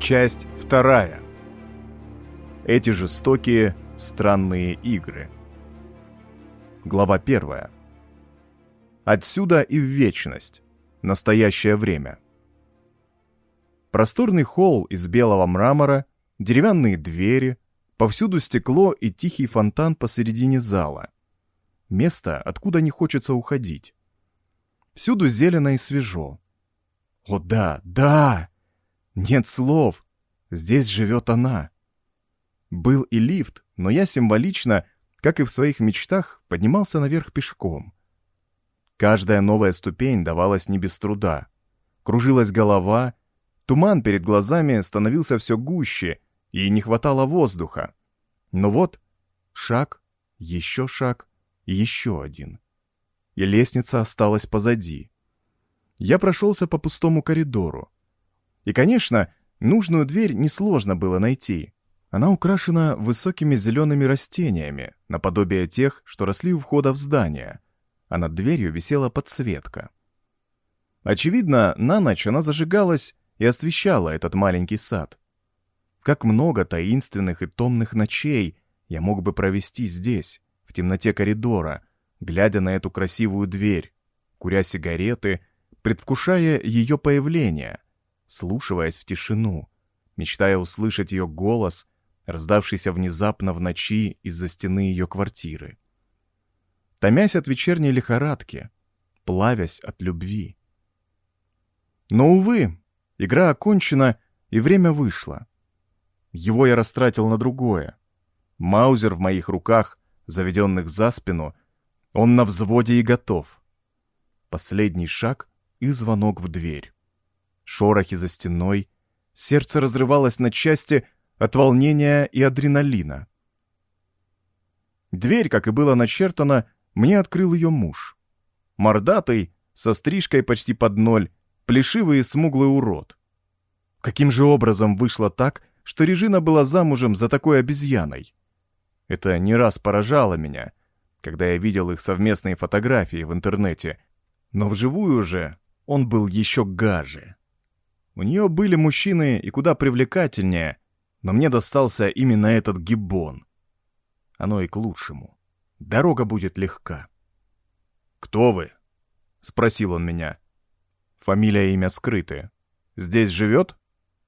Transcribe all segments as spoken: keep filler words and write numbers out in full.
Часть вторая. Эти жестокие, странные игры. Глава первая. Отсюда и в вечность. Настоящее время. Просторный холл из белого мрамора, деревянные двери, повсюду стекло и тихий фонтан посередине зала. Место, откуда не хочется уходить. Всюду зелено и свежо. О да, да! Нет слов. Здесь живет она. Был и лифт, но я символично, как и в своих мечтах, поднимался наверх пешком. Каждая новая ступень давалась не без труда. Кружилась голова, туман перед глазами становился все гуще, и не хватало воздуха. Но вот шаг, еще шаг, еще один. И лестница осталась позади. Я прошелся по пустому коридору. И, конечно, нужную дверь несложно было найти. Она украшена высокими зелеными растениями, наподобие тех, что росли у входа в здание, а над дверью висела подсветка. Очевидно, на ночь она зажигалась и освещала этот маленький сад. Как много таинственных и томных ночей я мог бы провести здесь, в темноте коридора, глядя на эту красивую дверь, куря сигареты, предвкушая ее появление, вслушиваясь в тишину, мечтая услышать ее голос, раздавшийся внезапно в ночи из-за стены ее квартиры. Томясь от вечерней лихорадки, плавясь от любви. Но, увы, игра окончена, и время вышло. Его я растратил на другое. Маузер в моих руках, заведенных за спину, он на взводе и готов. Последний шаг и звонок в дверь. Шорохи за стеной, сердце разрывалось на части от волнения и адреналина. Дверь, как и было начертано, мне открыл ее муж. Мордатый, со стрижкой почти под ноль, плешивый и смуглый урод. Каким же образом вышло так, что Режина была замужем за такой обезьяной? Это не раз поражало меня, когда я видел их совместные фотографии в интернете, но вживую же он был еще гаже. У нее были мужчины и куда привлекательнее, но мне достался именно этот гиббон. Оно и к лучшему. Дорога будет легка. «Кто вы?» — спросил он меня. Фамилия и имя скрыты. Здесь живет?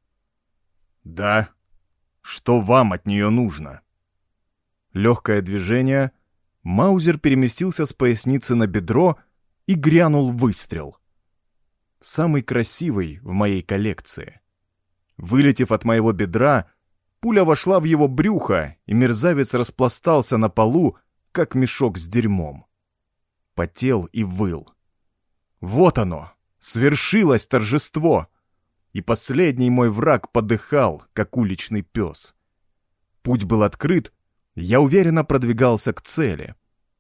Да. Что вам от нее нужно? Легкое движение. Маузер переместился с поясницы на бедро и грянул выстрел. Самый красивый в моей коллекции. Вылетев от моего бедра, пуля вошла в его брюхо, и мерзавец распластался на полу, как мешок с дерьмом. Потел и выл. Вот оно, свершилось торжество, и последний мой враг подыхал, как уличный пес. Путь был открыт, я уверенно продвигался к цели.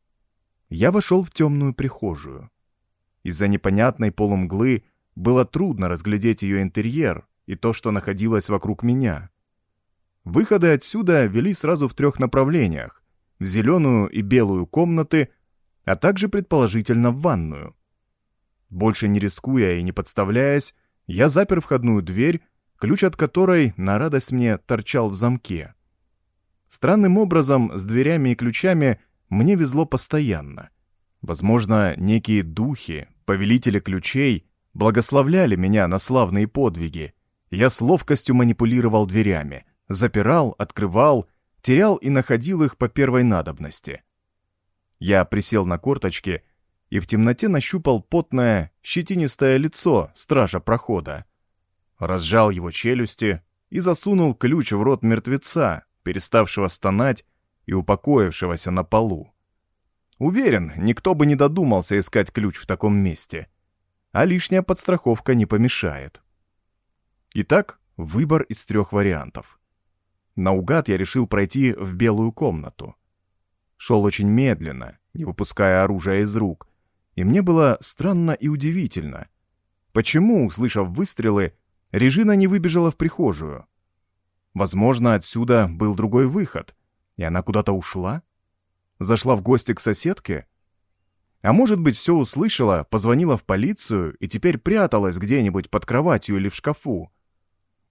Я вошел в темную прихожую. Из-за непонятной полумглы было трудно разглядеть ее интерьер и то, что находилось вокруг меня. Выходы отсюда вели сразу в трех направлениях: в зеленую и белую комнаты, а также, предположительно, в ванную. Больше не рискуя и не подставляясь, я запер входную дверь, ключ от которой, на радость мне, торчал в замке. Странным образом, с дверями и ключами мне везло постоянно. Возможно, некие духи, повелители ключей, благословляли меня на славные подвиги. Я с ловкостью манипулировал дверями, запирал, открывал, терял и находил их по первой надобности. Я присел на корточки и в темноте нащупал потное, щетинистое лицо стража прохода. Разжал его челюсти и засунул ключ в рот мертвеца, переставшего стонать и упокоившегося на полу. Уверен, никто бы не додумался искать ключ в таком месте, а лишняя подстраховка не помешает. Итак, выбор из трех вариантов. Наугад я решил пройти в белую комнату. Шел очень медленно, не выпуская оружия из рук, и мне было странно и удивительно. Почему, услышав выстрелы, Режина не выбежала в прихожую? Возможно, отсюда был другой выход, и она куда-то ушла? Зашла в гости к соседке? А может быть, все услышала, позвонила в полицию и теперь пряталась где-нибудь под кроватью или в шкафу?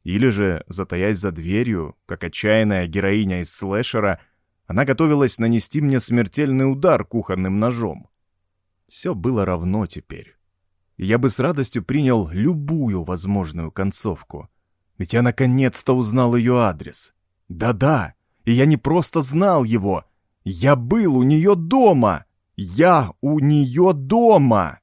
Или же, затаясь за дверью, как отчаянная героиня из слэшера, она готовилась нанести мне смертельный удар кухонным ножом. Все было равно теперь. И я бы с радостью принял любую возможную концовку. Ведь я наконец-то узнал ее адрес. Да-да, и я не просто знал его. Я был у нее дома! Я у нее дома!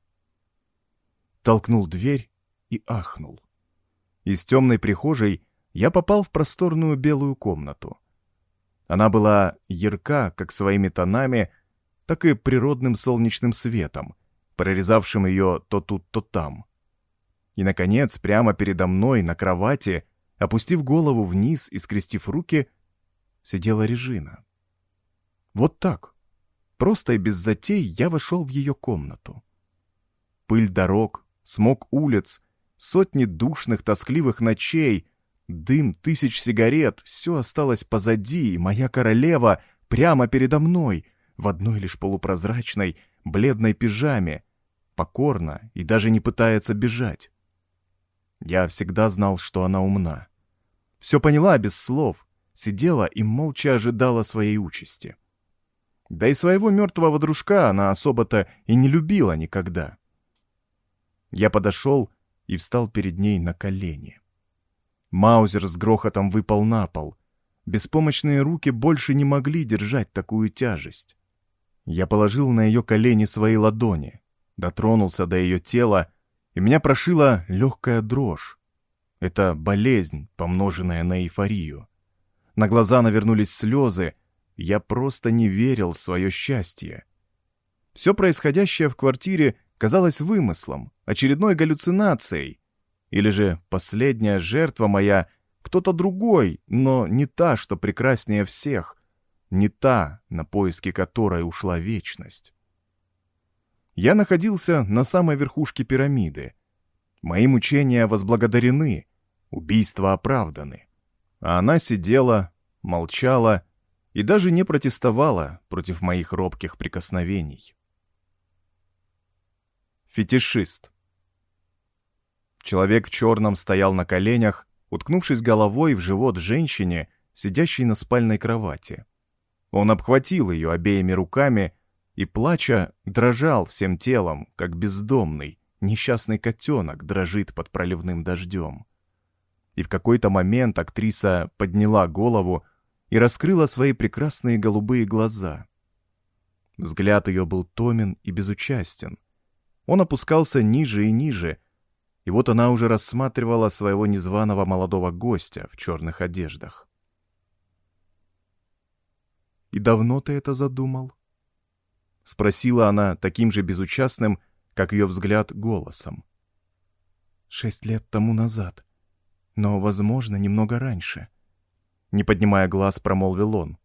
Толкнул дверь и ахнул. Из темной прихожей я попал в просторную белую комнату. Она была ярка как своими тонами, так и природным солнечным светом, прорезавшим ее то тут, то там. И, наконец, прямо передо мной на кровати, опустив голову вниз и скрестив руки, сидела Режина. Вот так, просто и без затей, я вошел в ее комнату. Пыль дорог, смог улиц, сотни душных, тоскливых ночей, дым тысяч сигарет — все осталось позади, и моя королева прямо передо мной, в одной лишь полупрозрачной, бледной пижаме, покорно и даже не пытается бежать. Я всегда знал, что она умна. Все поняла без слов, сидела и молча ожидала своей участи. Да и своего мертвого дружка она особо-то и не любила никогда. Я подошел и встал перед ней на колени. Маузер с грохотом выпал на пол. Беспомощные руки больше не могли держать такую тяжесть. Я положил на ее колени свои ладони, дотронулся до ее тела, и меня прошила легкая дрожь. Это болезнь, помноженная на эйфорию. На глаза навернулись слезы, я просто не верил в свое счастье. Все происходящее в квартире казалось вымыслом, очередной галлюцинацией. Или же последняя жертва моя кто-то другой, но не та, что прекраснее всех, не та, на поиски которой ушла вечность. Я находился на самой верхушке пирамиды. Мои мучения возблагодарены, убийства оправданы. А она сидела, молчала и даже не протестовала против моих робких прикосновений. Фетишист. Человек в черном стоял на коленях, уткнувшись головой в живот женщине, сидящей на спальной кровати. Он обхватил ее обеими руками и, плача, дрожал всем телом, как бездомный, несчастный котенок дрожит под проливным дождем. И в какой-то момент актриса подняла голову и раскрыла свои прекрасные голубые глаза. Взгляд ее был томен и безучастен. Он опускался ниже и ниже, и вот она уже рассматривала своего незваного молодого гостя в черных одеждах. «И давно ты это задумал?» — спросила она таким же безучастным, как ее взгляд, голосом. «Шесть лет тому назад, но, возможно, немного раньше», — не поднимая глаз, промолвил он.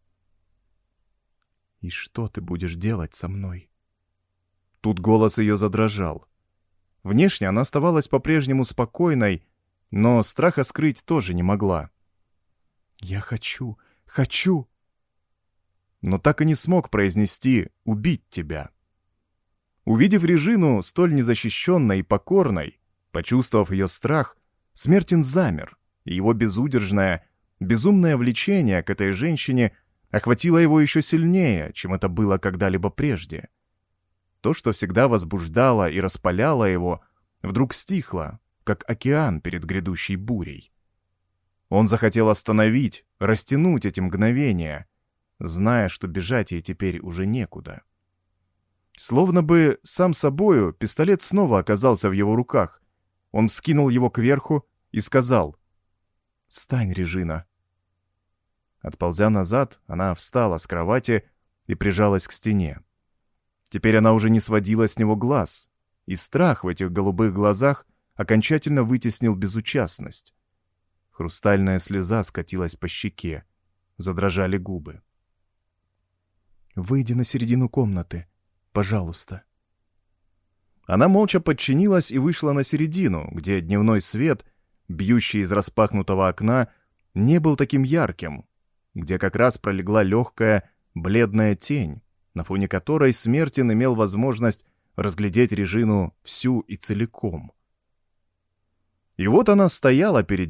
«И что ты будешь делать со мной?» Тут голос ее задрожал. Внешне она оставалась по-прежнему спокойной, но страха скрыть тоже не могла. «Я хочу, хочу!» Но так и не смог произнести «убить тебя». Увидев Режину столь незащищенной и покорной, почувствовав ее страх, Смертин замер, и его безудержное, безумное влечение к этой женщине охватило его еще сильнее, чем это было когда-либо прежде. То, что всегда возбуждало и распаляло его, вдруг стихло, как океан перед грядущей бурей. Он захотел остановить, растянуть эти мгновения, зная, что бежать ей теперь уже некуда. Словно бы сам собою пистолет снова оказался в его руках. Он вскинул его кверху и сказал: «Встань, Режина». Отползя назад, она встала с кровати и прижалась к стене. Теперь она уже не сводила с него глаз, и страх в этих голубых глазах окончательно вытеснил безучастность. Хрустальная слеза скатилась по щеке, задрожали губы. «Выйди на середину комнаты, пожалуйста». Она молча подчинилась и вышла на середину, где дневной свет, бьющий из распахнутого окна, не был таким ярким, где как раз пролегла легкая, бледная тень, на фоне которой Смертин имел возможность разглядеть Режину всю и целиком. И вот она стояла перед ним,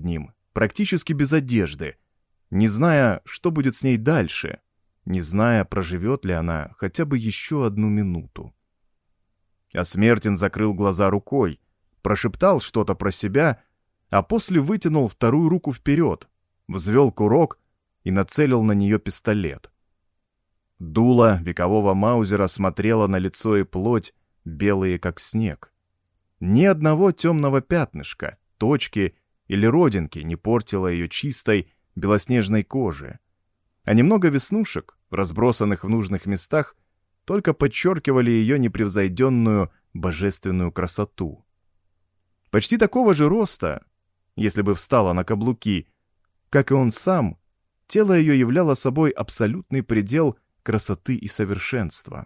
практически без одежды, не зная, что будет с ней дальше, не зная, проживет ли она хотя бы еще одну минуту. А Смертин закрыл глаза рукой, прошептал что-то про себя, а после вытянул вторую руку вперед, взвел курок и нацелил на нее пистолет. Дуло векового маузера смотрело на лицо и плоть, белые как снег. Ни одного темного пятнышка, точки или родинки не портило ее чистой белоснежной кожи, а немного веснушек, разбросанных в нужных местах, только подчеркивали ее непревзойденную божественную красоту. Почти такого же роста, если бы встала на каблуки, как и он сам, тело ее являло собой абсолютный предел красоты и совершенства.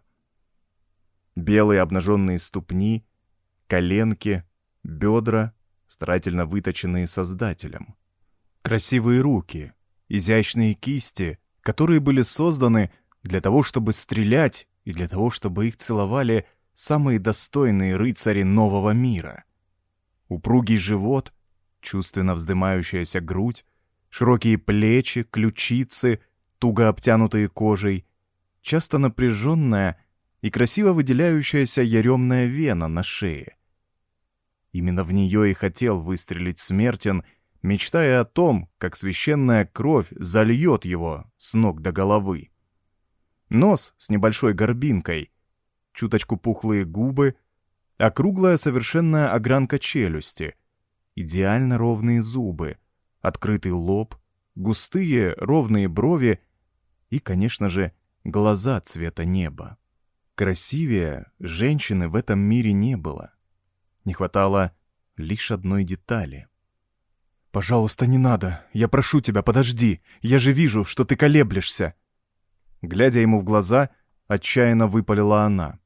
Белые обнаженные ступни, коленки, бедра, старательно выточенные Создателем. Красивые руки, изящные кисти, которые были созданы для того, чтобы стрелять и для того, чтобы их целовали самые достойные рыцари нового мира. Упругий живот, чувственно вздымающаяся грудь, широкие плечи, ключицы, туго обтянутые кожей, часто напряженная и красиво выделяющаяся яремная вена на шее. Именно в нее и хотел выстрелить Смертин, мечтая о том, как священная кровь зальет его с ног до головы. Нос с небольшой горбинкой, чуточку пухлые губы, округлая совершенная огранка челюсти, идеально ровные зубы, открытый лоб, густые ровные брови и, конечно же, глаза цвета неба. Красивее женщины в этом мире не было. Не хватало лишь одной детали. «Пожалуйста, не надо. Я прошу тебя, подожди. Я же вижу, что ты колеблешься». Глядя ему в глаза, отчаянно выпалила она.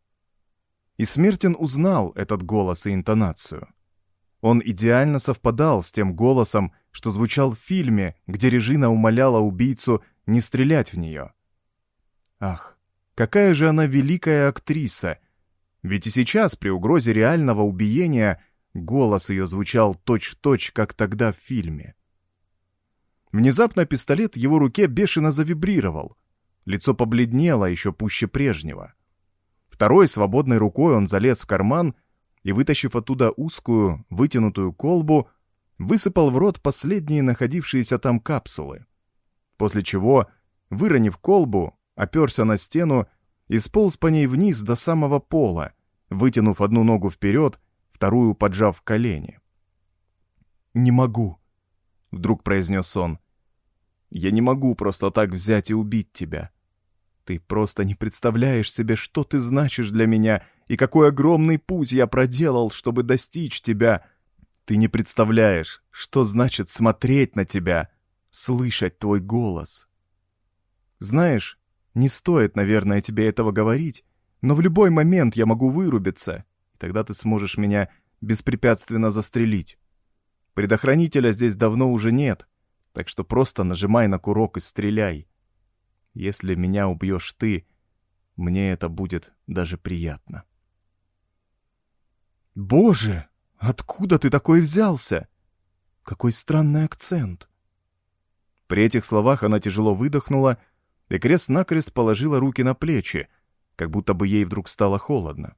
И Смертин узнал этот голос и интонацию. Он идеально совпадал с тем голосом, что звучал в фильме, где Режина умоляла убийцу не стрелять в нее. Ах, какая же она великая актриса! Ведь и сейчас, при угрозе реального убиения, голос ее звучал точь-в-точь, как тогда в фильме. Внезапно пистолет в его руке бешено завибрировал. Лицо побледнело еще пуще прежнего. Второй свободной рукой он залез в карман и, вытащив оттуда узкую, вытянутую колбу, высыпал в рот последние находившиеся там капсулы. После чего, выронив колбу, оперся на стену и сполз по ней вниз до самого пола, вытянув одну ногу вперед, вторую поджав в колени. «Не могу», — вдруг произнес он. «Я не могу просто так взять и убить тебя. Ты просто не представляешь себе, что ты значишь для меня и какой огромный путь я проделал, чтобы достичь тебя. Ты не представляешь, что значит смотреть на тебя, слышать твой голос. Знаешь, не стоит, наверное, тебе этого говорить, но в любой момент я могу вырубиться, и тогда ты сможешь меня беспрепятственно застрелить. Предохранителя здесь давно уже нет, так что просто нажимай на курок и стреляй. Если меня убьешь ты, мне это будет даже приятно». «Боже, откуда ты такой взялся? Какой странный акцент!» При этих словах она тяжело выдохнула и крест-накрест положила руки на плечи, как будто бы ей вдруг стало холодно.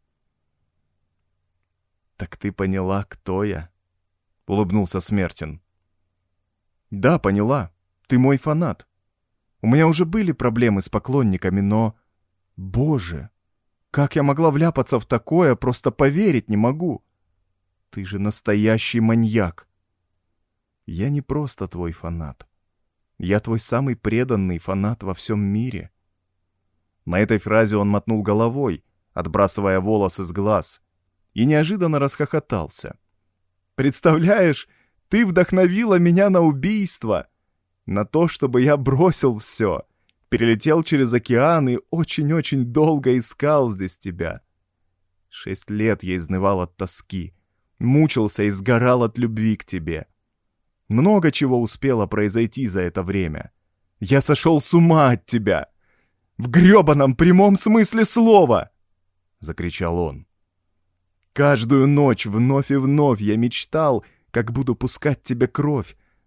«Так ты поняла, кто я?» — улыбнулся Смертин. «Да, поняла. Ты мой фанат. У меня уже были проблемы с поклонниками, но... Боже, как я могла вляпаться в такое, просто поверить не могу. Ты же настоящий маньяк. Я не просто твой фанат. Я твой самый преданный фанат во всем мире». На этой фразе он мотнул головой, отбрасывая волосы с глаз, и неожиданно расхохотался. «Представляешь, ты вдохновила меня на убийство, на то, чтобы я бросил все, перелетел через океан и очень-очень долго искал здесь тебя. Шесть лет я изнывал от тоски, мучился и сгорал от любви к тебе. Много чего успело произойти за это время. Я сошел с ума от тебя. В грёбаном прямом смысле слова!» — закричал он. «Каждую ночь вновь и вновь я мечтал, как буду пускать тебе кровь,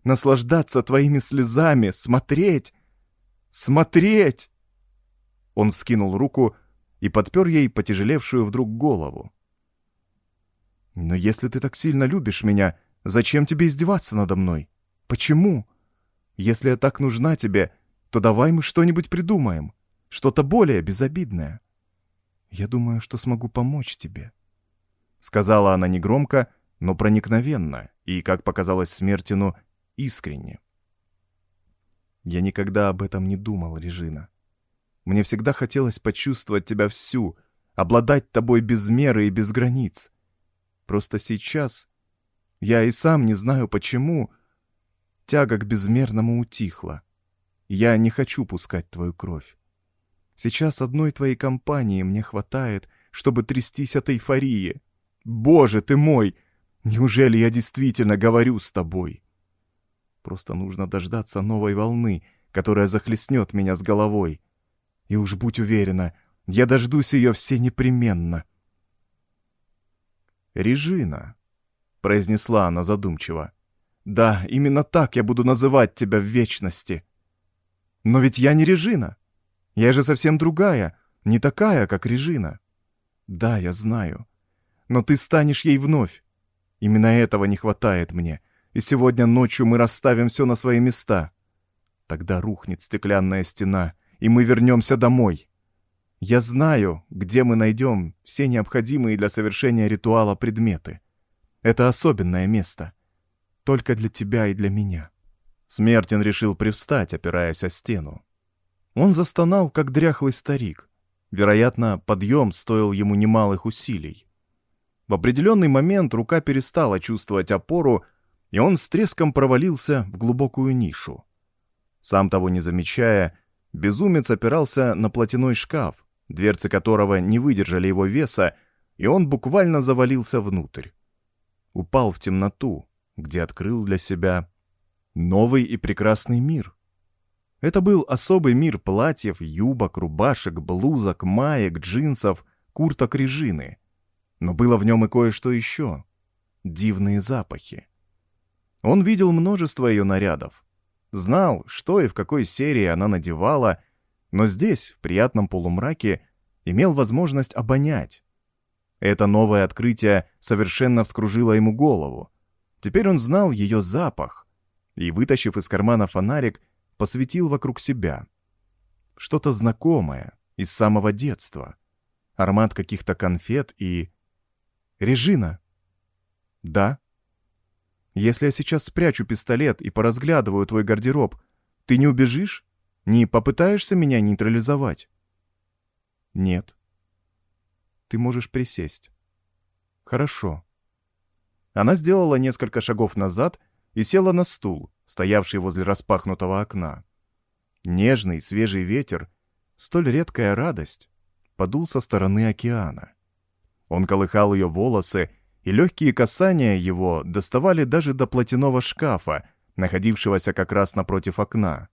наслаждаться твоими слезами, смотреть, смотреть!» Он вскинул руку и подпер ей потяжелевшую вдруг голову. «Но если ты так сильно любишь меня, зачем тебе издеваться надо мной? Почему? Если я так нужна тебе, то давай мы что-нибудь придумаем, что-то более безобидное. Я думаю, что смогу помочь тебе», — сказала она негромко, но проникновенно и, как показалось Смертину, искренне. «Я никогда об этом не думал, Режина. Мне всегда хотелось почувствовать тебя всю, обладать тобой без меры и без границ. Просто сейчас, я и сам не знаю почему, тяга к безмерному утихла. Я не хочу пускать твою кровь. Сейчас одной твоей компании мне хватает, чтобы трястись от эйфории. Боже ты мой! Неужели я действительно говорю с тобой? Просто нужно дождаться новой волны, которая захлестнет меня с головой. И уж будь уверена, я дождусь ее все непременно». «Режина», — произнесла она задумчиво. «Да, именно так я буду называть тебя в вечности. Но ведь я не Режина. Я же совсем другая, не такая, как Режина. Да, я знаю. Но ты станешь ей вновь. Именно этого не хватает мне, и сегодня ночью мы расставим все на свои места. Тогда рухнет стеклянная стена, и мы вернемся домой. Я знаю, где мы найдем все необходимые для совершения ритуала предметы. Это особенное место. Только для тебя и для меня». Смертин решил привстать, опираясь о стену. Он застонал, как дряхлый старик. Вероятно, подъем стоил ему немалых усилий. В определенный момент рука перестала чувствовать опору, и он с треском провалился в глубокую нишу. Сам того не замечая, безумец опирался на платяной шкаф, дверцы которого не выдержали его веса, и он буквально завалился внутрь. Упал в темноту, где открыл для себя новый и прекрасный мир. Это был особый мир платьев, юбок, рубашек, блузок, маек, джинсов, курток Режины. Но было в нем и кое-что еще — дивные запахи. Он видел множество ее нарядов, знал, что и в какой серии она надевала, но здесь, в приятном полумраке, имел возможность обонять. Это новое открытие совершенно вскружило ему голову. Теперь он знал ее запах и, вытащив из кармана фонарик, посветил вокруг себя. Что-то знакомое из самого детства. Аромат каких-то конфет и... «Режина!» «Да?» «Если я сейчас спрячу пистолет и поразглядываю твой гардероб, ты не убежишь? Не попытаешься меня нейтрализовать?» «Нет». «Ты можешь присесть». «Хорошо». Она сделала несколько шагов назад и села на стул, стоявший возле распахнутого окна. Нежный, свежий ветер, столь редкая радость, подул со стороны океана. Он колыхал ее волосы, и легкие касания его доставали даже до платяного шкафа, находившегося как раз напротив окна.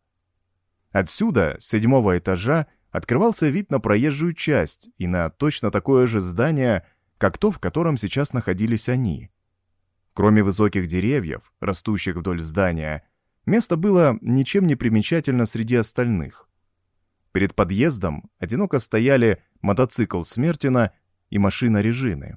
Отсюда, с седьмого этажа, открывался вид на проезжую часть и на точно такое же здание, как то, в котором сейчас находились они. Кроме высоких деревьев, растущих вдоль здания, место было ничем не примечательно среди остальных. Перед подъездом одиноко стояли мотоцикл Смертина и машина Режины.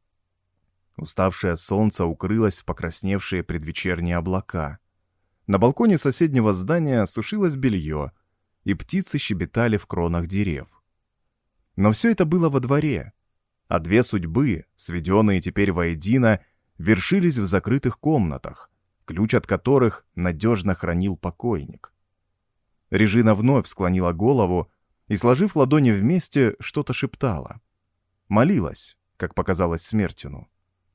Уставшее солнце укрылось в покрасневшие предвечерние облака. На балконе соседнего здания сушилось белье, и птицы щебетали в кронах дерев. Но все это было во дворе, а две судьбы, сведенные теперь воедино, вершились в закрытых комнатах, ключ от которых надежно хранил покойник. Режина вновь склонила голову и, сложив ладони вместе, что-то шептала. Молилась, как показалось Смертину.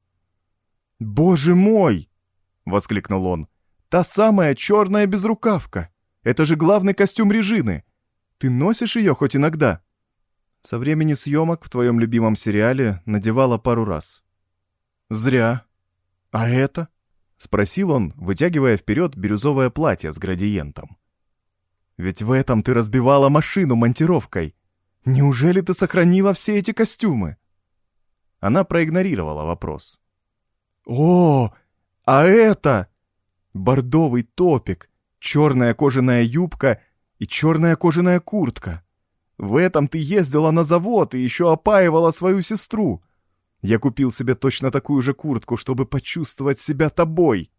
«Боже мой!» — воскликнул он. «Та самая черная безрукавка! Это же главный костюм Режины! Ты носишь ее хоть иногда?» «Со времени съемок в твоем любимом сериале надевала пару раз». «Зря. А это?» — спросил он, вытягивая вперед бирюзовое платье с градиентом. «Ведь в этом ты разбивала машину монтировкой. Неужели ты сохранила все эти костюмы?» Она проигнорировала вопрос. «О, а это!» Бордовый топик, черная кожаная юбка и черная кожаная куртка. В этом ты ездила на завод и еще опаивала свою сестру. Я купил себе точно такую же куртку, чтобы почувствовать себя тобой.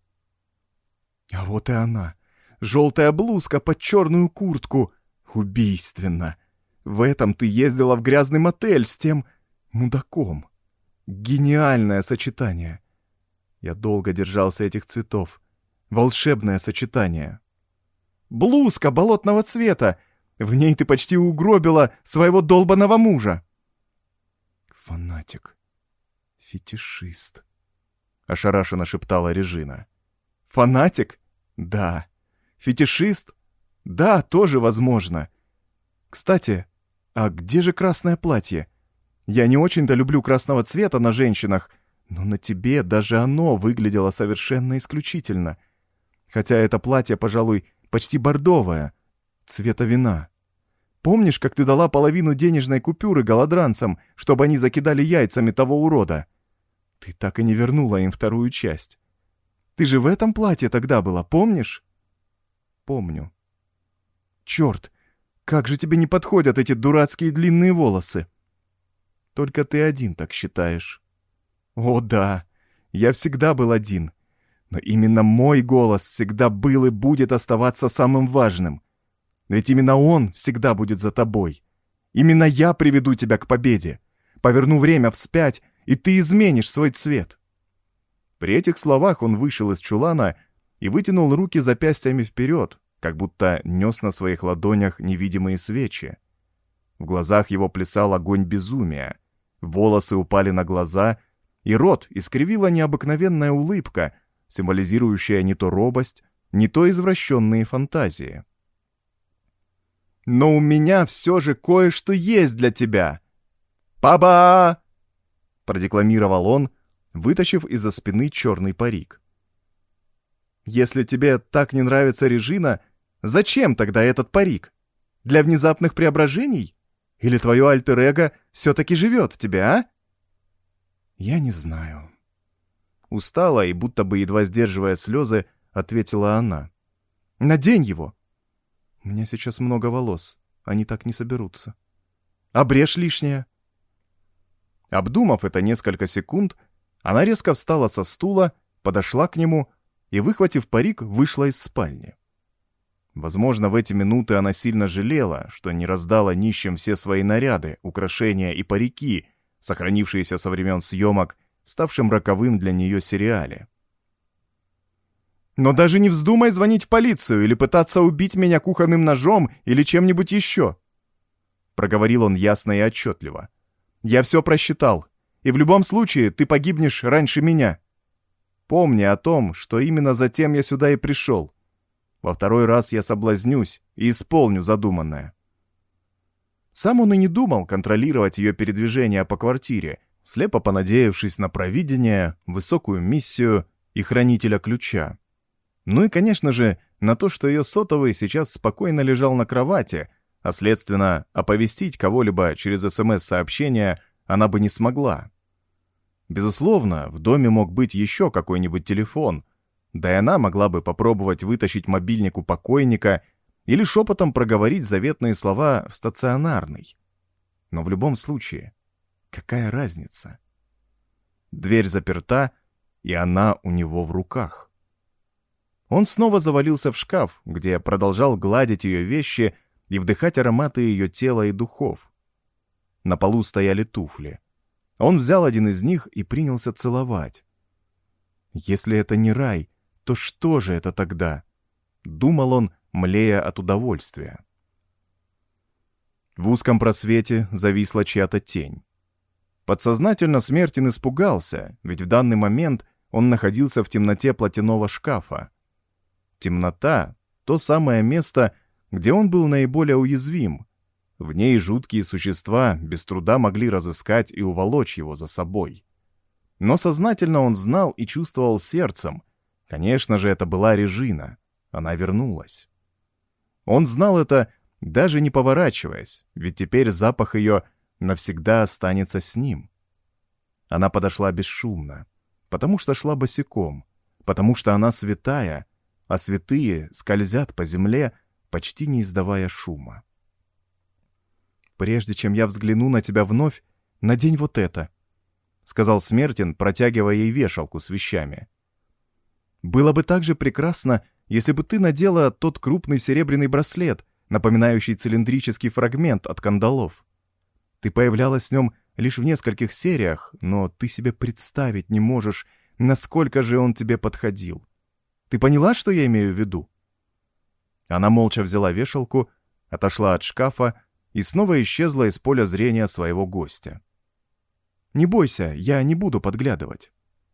А вот и она. Желтая блузка под черную куртку. Убийственно. В этом ты ездила в грязный мотель с тем мудаком. Гениальное сочетание. Я долго держался этих цветов. Волшебное сочетание. Блузка болотного цвета. В ней ты почти угробила своего долбаного мужа. Фанатик. Фетишист. Ошарашенно шептала Режина. Фанатик? Да. Фетишист? Да, тоже возможно. Кстати, а где же красное платье? Я не очень-то люблю красного цвета на женщинах, но на тебе даже оно выглядело совершенно исключительно. Хотя это платье, пожалуй, почти бордовое, цвета вина. Помнишь, как ты дала половину денежной купюры голодранцам, чтобы они закидали яйцами того урода? Ты так и не вернула им вторую часть. Ты же в этом платье тогда была, помнишь? Помню. Черт, как же тебе не подходят эти дурацкие длинные волосы? Только ты один так считаешь. О да, я всегда был один. Но именно мой голос всегда был и будет оставаться самым важным. Ведь именно он всегда будет за тобой. Именно я приведу тебя к победе. Поверну время вспять, и ты изменишь свой цвет. При этих словах он вышел из чулана и вытянул руки запястьями вперед, как будто нес на своих ладонях невидимые свечи. В глазах его плясал огонь безумия, волосы упали на глаза, и рот искривила необыкновенная улыбка, символизирующая не то робость, не то извращенные фантазии. «Но у меня все же кое-что есть для тебя! Папа!» — продекламировал он, вытащив из-за спины черный парик. «Если тебе так не нравится Режина, зачем тогда этот парик? Для внезапных преображений? Или твое альтер-эго все-таки живет в тебе, а?» «Я не знаю». Устала и, будто бы едва сдерживая слезы, ответила она. «Надень его!» «У меня сейчас много волос, они так не соберутся. Обрежь лишнее». Обдумав это несколько секунд, она резко встала со стула, подошла к нему и, выхватив парик, вышла из спальни. Возможно, в эти минуты она сильно жалела, что не раздала нищим все свои наряды, украшения и парики, сохранившиеся со времен съемок, ставшим роковым для нее сериале. «Но даже не вздумай звонить в полицию или пытаться убить меня кухонным ножом или чем-нибудь еще!» Проговорил он ясно и отчетливо. «Я все просчитал, и в любом случае ты погибнешь раньше меня. Помни о том, что именно затем я сюда и пришел. Во второй раз я соблазнюсь и исполню задуманное». Сам он и не думал контролировать ее передвижения по квартире, слепо понадеявшись на провидение, высокую миссию и хранителя ключа. Ну и, конечно же, на то, что ее сотовый сейчас спокойно лежал на кровати, а, следственно, оповестить кого-либо через СМС-сообщение она бы не смогла. Безусловно, в доме мог быть еще какой-нибудь телефон, да и она могла бы попробовать вытащить мобильник у покойника или шепотом проговорить заветные слова в стационарный. Но в любом случае, какая разница? Дверь заперта, и она у него в руках. Он снова завалился в шкаф, где продолжал гладить ее вещи и вдыхать ароматы ее тела и духов. На полу стояли туфли. Он взял один из них и принялся целовать. Если это не рай, то что же это тогда? Думал он, млея от удовольствия. В узком просвете зависла чья-то тень. Подсознательно Смертин испугался, ведь в данный момент он находился в темноте платяного шкафа. Темнота — то самое место, где он был наиболее уязвим. В ней жуткие существа без труда могли разыскать и уволочь его за собой. Но сознательно он знал и чувствовал сердцем. Конечно же, это была Режина. Она вернулась. Он знал это, даже не поворачиваясь, ведь теперь запах ее навсегда останется с ним. Она подошла бесшумно, потому что шла босиком, потому что она святая, а святые скользят по земле, почти не издавая шума. «Прежде чем я взгляну на тебя вновь, надень вот это», — сказал Смертин, протягивая ей вешалку с вещами. «Было бы так же прекрасно, если бы ты надела тот крупный серебряный браслет, напоминающий цилиндрический фрагмент от кандалов. Ты появлялась в нем лишь в нескольких сериях, но ты себе представить не можешь, насколько же он тебе подходил. Ты поняла, что я имею в виду?» Она молча взяла вешалку, отошла от шкафа и снова исчезла из поля зрения своего гостя. «Не бойся, я не буду подглядывать».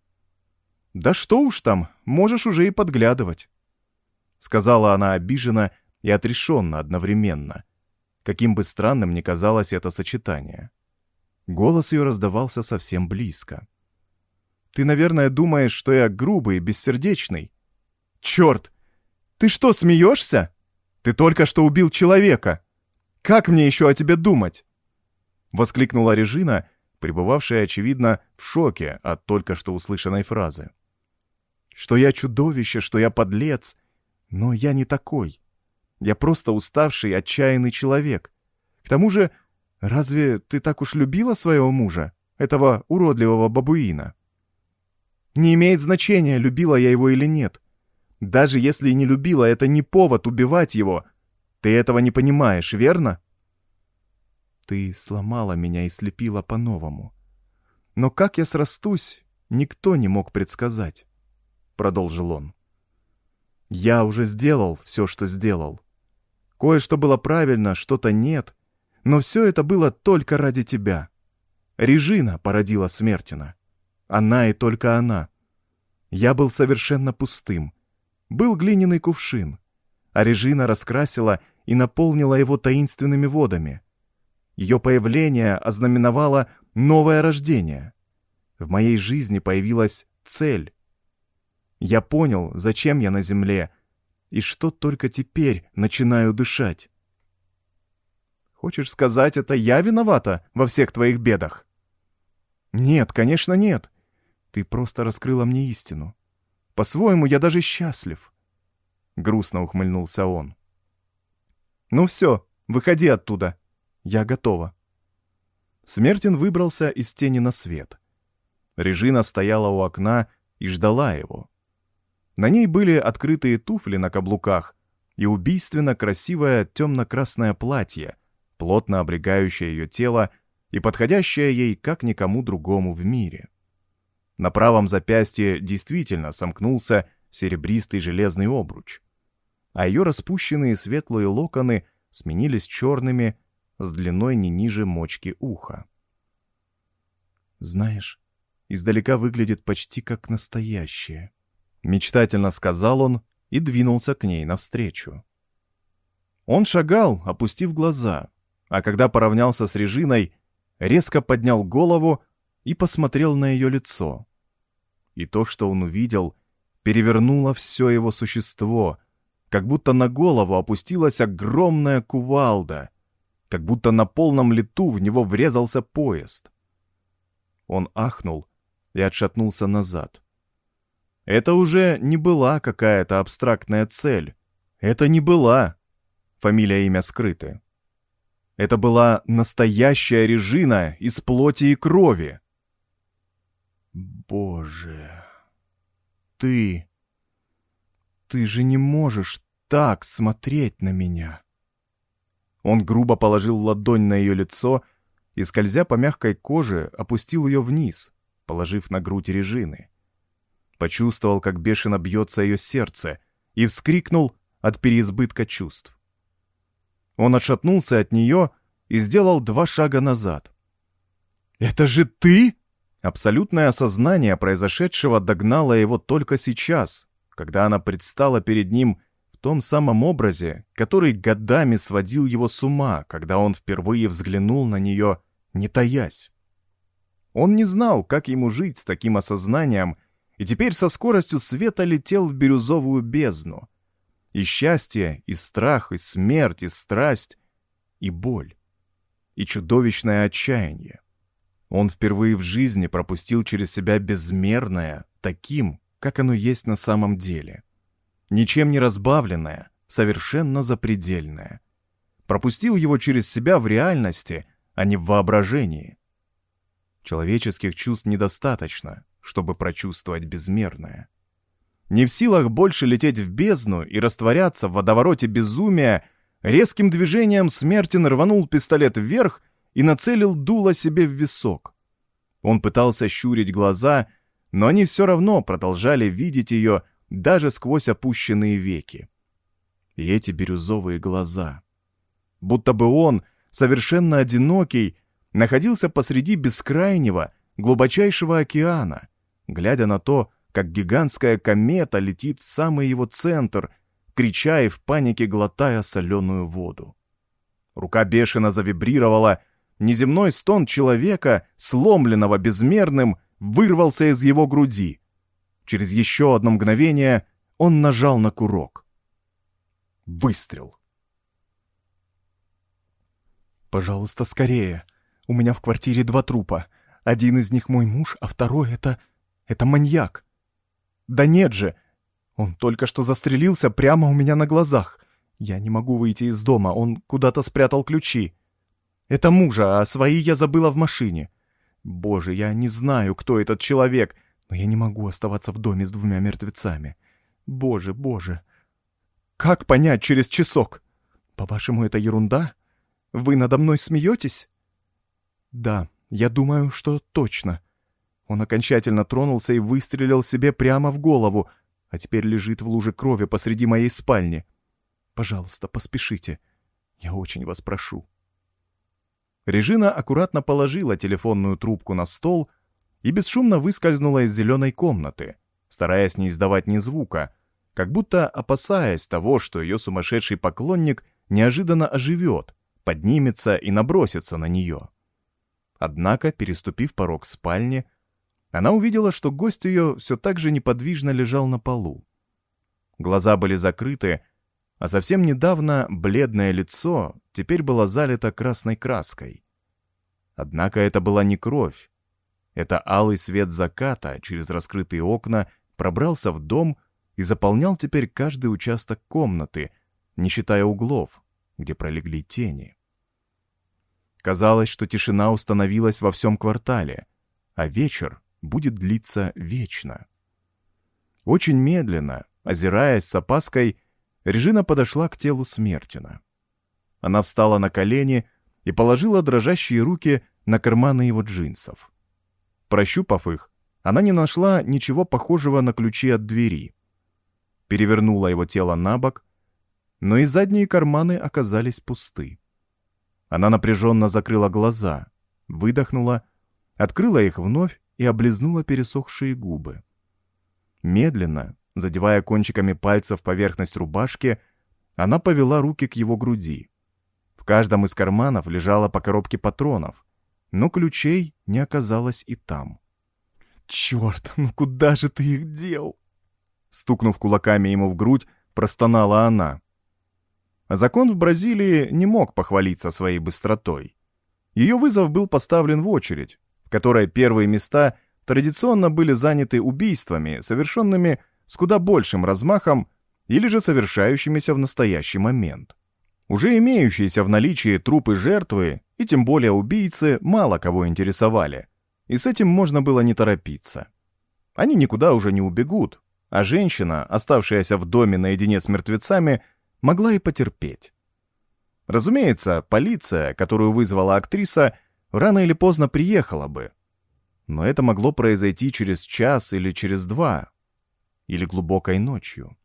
«Да что уж там, можешь уже и подглядывать», — сказала она обиженно и отрешенно одновременно, каким бы странным ни казалось это сочетание. Голос ее раздавался совсем близко. «Ты, наверное, думаешь, что я грубый и бессердечный? Черт! Ты что, смеешься? Ты только что убил человека! Как мне еще о тебе думать?» Воскликнула Режина, пребывавшая, очевидно, в шоке от только что услышанной фразы. «Что я чудовище, что я подлец, но я не такой. Я просто уставший, отчаянный человек. К тому же, разве ты так уж любила своего мужа, этого уродливого бабуина? Не имеет значения, любила я его или нет. Даже если и не любила, это не повод убивать его. Ты этого не понимаешь, верно? Ты сломала меня и слепила по-новому. Но как я срастусь, никто не мог предсказать», — продолжил он. «Я уже сделал все, что сделал. Кое-что было правильно, что-то нет, но все это было только ради тебя. Режина породила Смертина. Она и только она. Я был совершенно пустым. Был глиняный кувшин, а Режина раскрасила и наполнила его таинственными водами. Ее появление ознаменовало новое рождение. В моей жизни появилась цель. Я понял, зачем я на земле, и что только теперь начинаю дышать. Хочешь сказать, это я виновата во всех твоих бедах? Нет, конечно, нет. Ты просто раскрыла мне истину. По-своему, я даже счастлив. Грустно ухмыльнулся он. Ну все, выходи оттуда. Я готова. Смертин выбрался из тени на свет. Режина стояла у окна и ждала его. На ней были открытые туфли на каблуках и убийственно красивое темно-красное платье, плотно облегающее ее тело и подходящее ей как никому другому в мире. На правом запястье действительно сомкнулся серебристый железный обруч, а ее распущенные светлые локоны сменились черными с длиной не ниже мочки уха. «Знаешь, издалека выглядит почти как настоящее», — мечтательно сказал он и двинулся к ней навстречу. Он шагал, опустив глаза, а когда поравнялся с Режиной, резко поднял голову и посмотрел на ее лицо. И то, что он увидел, перевернуло все его существо, как будто на голову опустилась огромная кувалда, как будто на полном лету в него врезался поезд. Он ахнул и отшатнулся назад. Это уже не была какая-то абстрактная цель. Это не была фамилия, имя скрыты. Это была настоящая Режина из плоти и крови. Боже, ты... Ты же не можешь так смотреть на меня. Он грубо положил ладонь на ее лицо и, скользя по мягкой коже, опустил ее вниз, положив на грудь Режины. Почувствовал, как бешено бьется ее сердце, и вскрикнул от переизбытка чувств. Он отшатнулся от нее и сделал два шага назад. «Это же ты?» Абсолютное осознание произошедшего догнало его только сейчас, когда она предстала перед ним в том самом образе, который годами сводил его с ума, когда он впервые взглянул на нее, не таясь. Он не знал, как ему жить с таким осознанием, и теперь со скоростью света летел в бирюзовую бездну. И счастье, и страх, и смерть, и страсть, и боль, и чудовищное отчаяние. Он впервые в жизни пропустил через себя безмерное таким, как оно есть на самом деле. Ничем не разбавленное, совершенно запредельное. Пропустил его через себя в реальности, а не в воображении. Человеческих чувств недостаточно, чтобы прочувствовать безмерное. Не в силах больше лететь в бездну и растворяться в водовороте безумия, резким движением Смертин рванул пистолет вверх и нацелил дуло себе в висок. Он пытался щурить глаза, но они все равно продолжали видеть ее даже сквозь опущенные веки. И эти бирюзовые глаза. Будто бы он, совершенно одинокий, находился посреди бескрайнего, глубочайшего океана, глядя на то, как гигантская комета летит в самый его центр, крича и в панике глотая соленую воду. Рука бешено завибрировала, неземной стон человека, сломленного безмерным, вырвался из его груди. Через еще одно мгновение он нажал на курок. Выстрел. «Пожалуйста, скорее. У меня в квартире два трупа. Один из них мой муж, а второй — это... это маньяк. Да нет же! Он только что застрелился прямо у меня на глазах. Я не могу выйти из дома, он куда-то спрятал ключи. Это мужа, а свои я забыла в машине. Боже, я не знаю, кто этот человек, но я не могу оставаться в доме с двумя мертвецами. Боже, боже! Как понять через часок? По-вашему, это ерунда? Вы надо мной смеетесь?» «Да, я думаю, что точно». Он окончательно тронулся и выстрелил себе прямо в голову, а теперь лежит в луже крови посреди моей спальни. Пожалуйста, поспешите. Я очень вас прошу. Режина аккуратно положила телефонную трубку на стол и бесшумно выскользнула из зеленой комнаты, стараясь не издавать ни звука, как будто опасаясь того, что ее сумасшедший поклонник неожиданно оживет, поднимется и набросится на нее. Однако, переступив порог спальни, она увидела, что гость ее все так же неподвижно лежал на полу. Глаза были закрыты, а совсем недавно бледное лицо теперь было залито красной краской. Однако это была не кровь. Это алый свет заката через раскрытые окна пробрался в дом и заполнял теперь каждый участок комнаты, не считая углов, где пролегли тени. Казалось, что тишина установилась во всем квартале, а вечер будет длиться вечно. Очень медленно, озираясь с опаской, Режина подошла к телу Смертина. Она встала на колени и положила дрожащие руки на карманы его джинсов. Прощупав их, она не нашла ничего похожего на ключи от двери. Перевернула его тело на бок, но и задние карманы оказались пусты. Она напряженно закрыла глаза, выдохнула, открыла их вновь и облизнула пересохшие губы. Медленно, задевая кончиками пальцев поверхность рубашки, она повела руки к его груди. В каждом из карманов лежало по коробке патронов, но ключей не оказалось и там. «Черт, ну куда же ты их дел?» Стукнув кулаками ему в грудь, простонала она. А закон в Бразилии не мог похвалиться своей быстротой. Ее вызов был поставлен в очередь, в которой первые места традиционно были заняты убийствами, совершенными с куда большим размахом или же совершающимися в настоящий момент. Уже имеющиеся в наличии трупы жертвы и тем более убийцы мало кого интересовали, и с этим можно было не торопиться. Они никуда уже не убегут, а женщина, оставшаяся в доме наедине с мертвецами, могла и потерпеть. Разумеется, полиция, которую вызвала актриса, рано или поздно приехала бы. Но это могло произойти через час или через два, или глубокой ночью.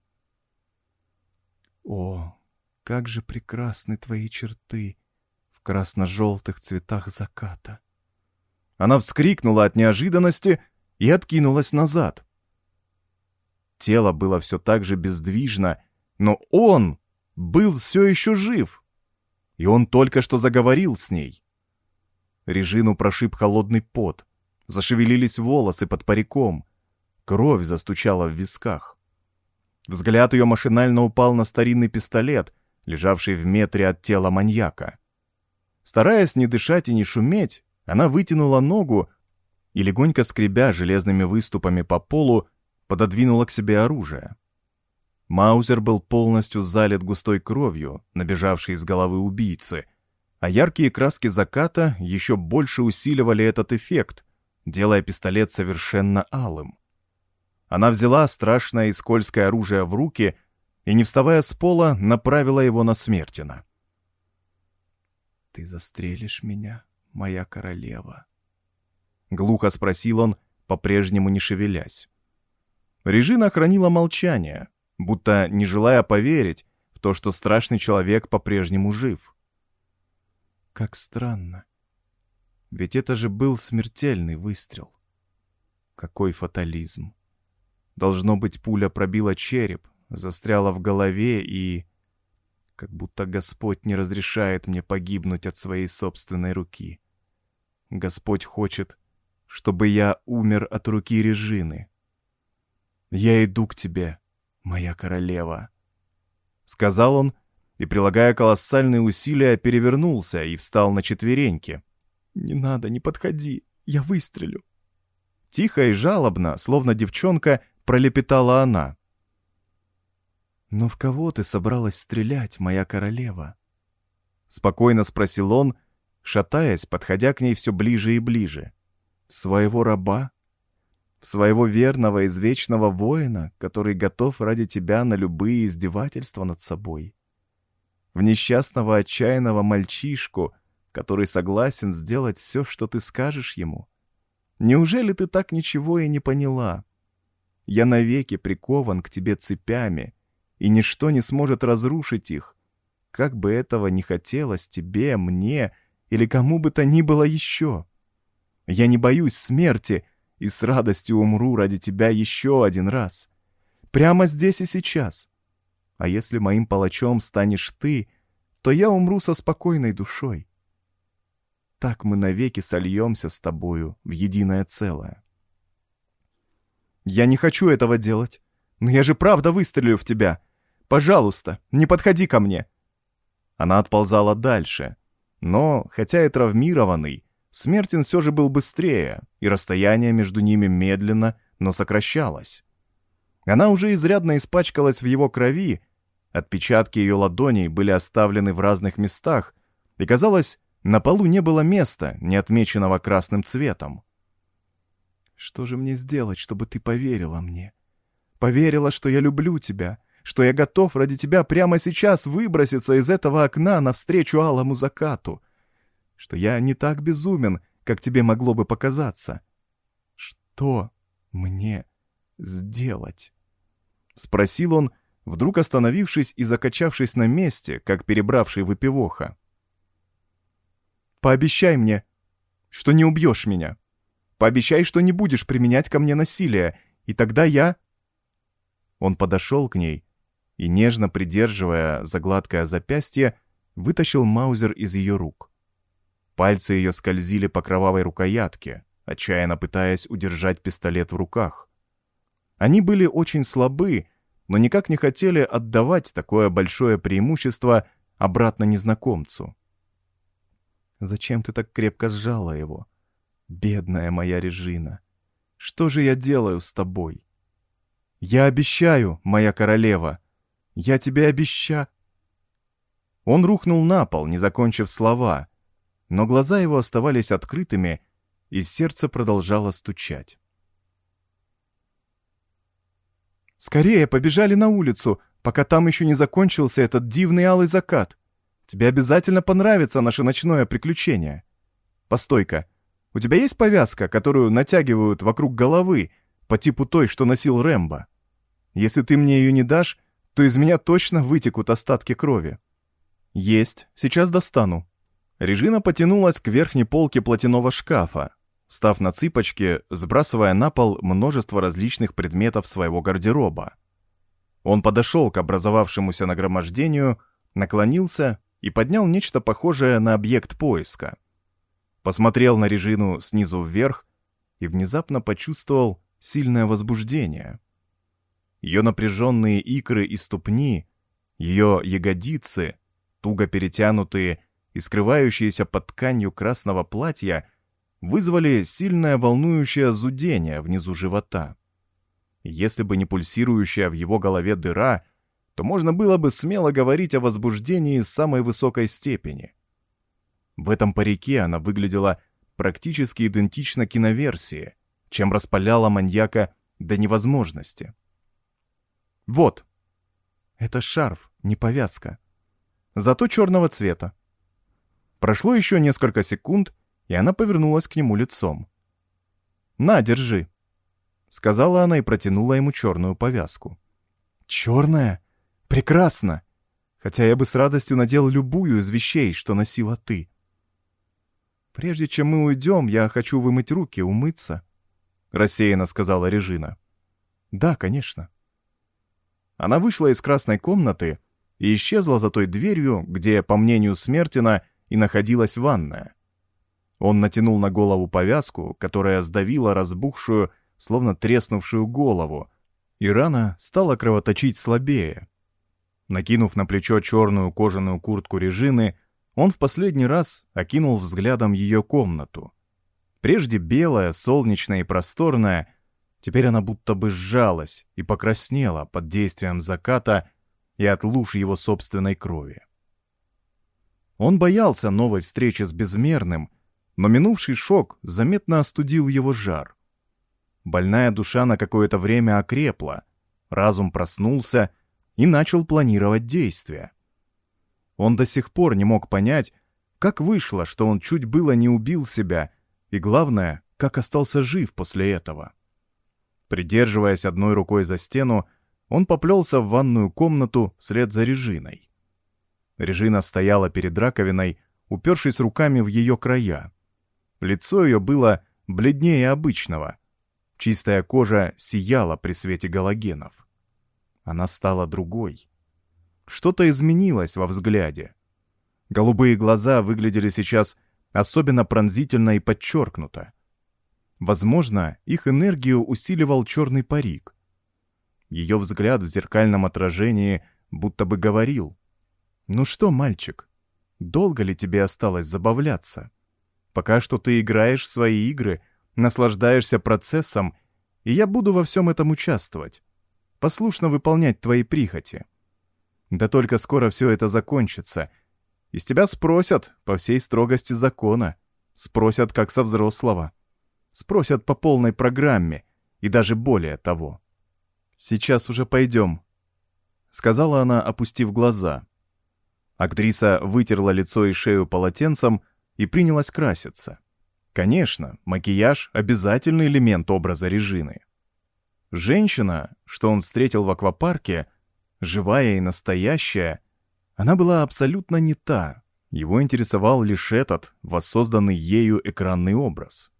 «О, как же прекрасны твои черты в красно-желтых цветах заката!» Она вскрикнула от неожиданности и откинулась назад. Тело было все так же бездвижно, но он был все еще жив. И он только что заговорил с ней. Режину прошиб холодный пот, зашевелились волосы под париком, кровь застучала в висках. Взгляд ее машинально упал на старинный пистолет, лежавший в метре от тела маньяка. Стараясь не дышать и не шуметь, она вытянула ногу и, легонько скребя железными выступами по полу, пододвинула к себе оружие. Маузер был полностью залит густой кровью, набежавшей из головы убийцы, а яркие краски заката еще больше усиливали этот эффект, делая пистолет совершенно алым. Она взяла страшное и скользкое оружие в руки и, не вставая с пола, направила его на Смертина. «Ты застрелишь меня, моя королева?» — глухо спросил он, по-прежнему не шевелясь. Режина хранила молчание, будто не желая поверить в то, что страшный человек по-прежнему жив. Как странно. Ведь это же был смертельный выстрел. Какой фатализм. Должно быть, пуля пробила череп, застряла в голове и... Как будто Господь не разрешает мне погибнуть от своей собственной руки. Господь хочет, чтобы я умер от руки Режины. «Я иду к тебе, моя королева», — сказал он, и, прилагая колоссальные усилия, перевернулся и встал на четвереньки. «Не надо, не подходи, я выстрелю». Тихо и жалобно, словно девчонка, пролепетала она. «Но в кого ты собралась стрелять, моя королева?» Спокойно спросил он, шатаясь, подходя к ней все ближе и ближе. «В своего раба? В своего верного, извечного воина, который готов ради тебя на любые издевательства над собой? В несчастного, отчаянного мальчишку, который согласен сделать все, что ты скажешь ему? Неужели ты так ничего и не поняла? Я навеки прикован к тебе цепями, и ничто не сможет разрушить их, как бы этого ни хотелось тебе, мне или кому бы то ни было еще. Я не боюсь смерти и с радостью умру ради тебя еще один раз. Прямо здесь и сейчас. А если моим палачом станешь ты, то я умру со спокойной душой. Так мы навеки сольемся с тобою в единое целое. Я не хочу этого делать, но я же правда выстрелю в тебя. Пожалуйста, не подходи ко мне. Она отползала дальше, но, хотя и травмированный, Смертин все же был быстрее, и расстояние между ними медленно, но сокращалось. Она уже изрядно испачкалась в его крови, отпечатки ее ладоней были оставлены в разных местах, и, казалось, на полу не было места, не отмеченного красным цветом. «Что же мне сделать, чтобы ты поверила мне? Поверила, что я люблю тебя, что я готов ради тебя прямо сейчас выброситься из этого окна навстречу алому закату, что я не так безумен, как тебе могло бы показаться. Что мне сделать?» — спросил он, вдруг остановившись и закачавшись на месте, как перебравший выпивоха. «Пообещай мне, что не убьешь меня. Пообещай, что не будешь применять ко мне насилие, и тогда я...» Он подошел к ней и, нежно придерживая за гладкое запястье, вытащил маузер из ее рук. Пальцы ее скользили по кровавой рукоятке, отчаянно пытаясь удержать пистолет в руках. Они были очень слабы, но никак не хотели отдавать такое большое преимущество обратно незнакомцу. «Зачем ты так крепко сжала его? Бедная моя Режина! Что же я делаю с тобой? Я обещаю, моя королева! Я тебе обещаю!» Он рухнул на пол, не закончив слова, но глаза его оставались открытыми, и сердце продолжало стучать. «Скорее, побежали на улицу, пока там еще не закончился этот дивный алый закат. Тебе обязательно понравится наше ночное приключение. Постой-ка, у тебя есть повязка, которую натягивают вокруг головы, по типу той, что носил Рэмбо? Если ты мне ее не дашь, то из меня точно вытекут остатки крови». «Есть, сейчас достану». Режина потянулась к верхней полке платяного шкафа, встав на цыпочки, сбрасывая на пол множество различных предметов своего гардероба. Он подошел к образовавшемуся нагромождению, наклонился и поднял нечто похожее на объект поиска. Посмотрел на Режину снизу вверх и внезапно почувствовал сильное возбуждение. Ее напряженные икры и ступни, ее ягодицы, туго перетянутые и скрывающиеся под тканью красного платья, вызвали сильное волнующее зудение внизу живота. Если бы не пульсирующая в его голове дыра, то можно было бы смело говорить о возбуждении самой высокой степени. В этом парике она выглядела практически идентично киноверсии, чем распаляла маньяка до невозможности. «Вот, это шарф, не повязка. Зато черного цвета». Прошло еще несколько секунд, и она повернулась к нему лицом. «На, держи», — сказала она и протянула ему черную повязку. «Черная? Прекрасно! Хотя я бы с радостью надел любую из вещей, что носила ты. Прежде чем мы уйдем, я хочу вымыть руки, умыться», — рассеянно сказала Режина. «Да, конечно». Она вышла из красной комнаты и исчезла за той дверью, где, по мнению Смертина, и находилась ванная. Он натянул на голову повязку, которая сдавила разбухшую, словно треснувшую голову, и рана стала кровоточить слабее. Накинув на плечо черную кожаную куртку Режины, он в последний раз окинул взглядом ее комнату. Прежде белая, солнечная и просторная, теперь она будто бы сжалась и покраснела под действием заката и от луж его собственной крови. Он боялся новой встречи с Безмерным, но минувший шок заметно остудил его жар. Больная душа на какое-то время окрепла, разум проснулся и начал планировать действия. Он до сих пор не мог понять, как вышло, что он чуть было не убил себя, и главное, как остался жив после этого. Придерживаясь одной рукой за стену, он поплелся в ванную комнату вслед за Режиной. Режина стояла перед раковиной, упершись руками в ее края. Лицо ее было бледнее обычного. Чистая кожа сияла при свете галогенов. Она стала другой. Что-то изменилось во взгляде. Голубые глаза выглядели сейчас особенно пронзительно и подчеркнуто. Возможно, их энергию усиливал черный парик. Ее взгляд в зеркальном отражении будто бы говорил: «Ну что, мальчик, долго ли тебе осталось забавляться? Пока что ты играешь в свои игры, наслаждаешься процессом, и я буду во всем этом участвовать, послушно выполнять твои прихоти. Да только скоро все это закончится, и с тебя спросят по всей строгости закона, спросят как со взрослого, спросят по полной программе и даже более того. Сейчас уже пойдем», — сказала она, опустив глаза. Актриса вытерла лицо и шею полотенцем и принялась краситься. Конечно, макияж — обязательный элемент образа Режины. Женщина, что он встретил в аквапарке, живая и настоящая, она была абсолютно не та. Его интересовал лишь этот, воссозданный ею экранный образ.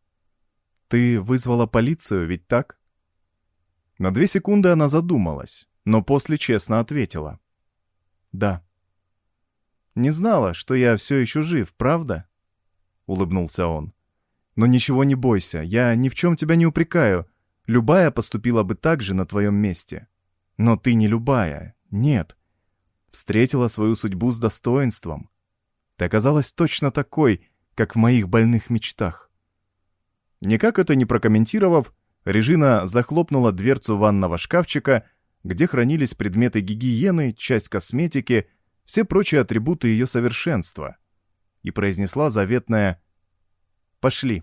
«Ты вызвала полицию, ведь так?» На две секунды она задумалась, но после честно ответила: «Да». «Не знала, что я все еще жив, правда?» — улыбнулся он. «Но ничего не бойся, я ни в чем тебя не упрекаю. Любая поступила бы так же на твоем месте. Но ты не любая, нет. Встретила свою судьбу с достоинством. Ты оказалась точно такой, как в моих больных мечтах». Никак это не прокомментировав, Режина захлопнула дверцу ванного шкафчика, где хранились предметы гигиены, часть косметики, все прочие атрибуты ее совершенства, и произнесла заветное «Пошли».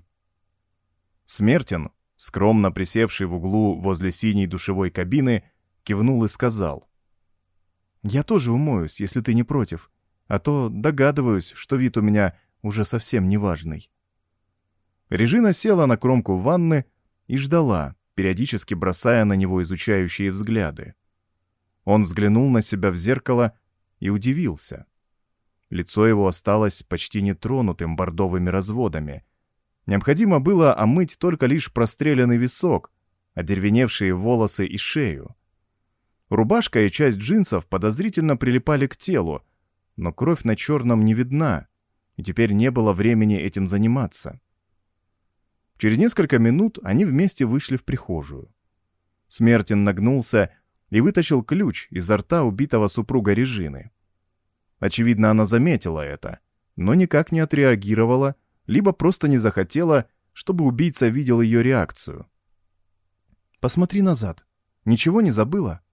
Смертин, скромно присевший в углу возле синей душевой кабины, кивнул и сказал: «Я тоже умоюсь, если ты не против, а то догадываюсь, что вид у меня уже совсем неважный». Режина села на кромку ванны и ждала, периодически бросая на него изучающие взгляды. Он взглянул на себя в зеркало и удивился. Лицо его осталось почти нетронутым бордовыми разводами. Необходимо было омыть только лишь простреленный висок, одервеневшие волосы и шею. Рубашка и часть джинсов подозрительно прилипали к телу, но кровь на черном не видна, и теперь не было времени этим заниматься. Через несколько минут они вместе вышли в прихожую. Смертин нагнулся и вытащил ключ изо рта убитого супруга Режины. Очевидно, она заметила это, но никак не отреагировала, либо просто не захотела, чтобы убийца видел ее реакцию. Посмотри назад. Ничего не забыла?»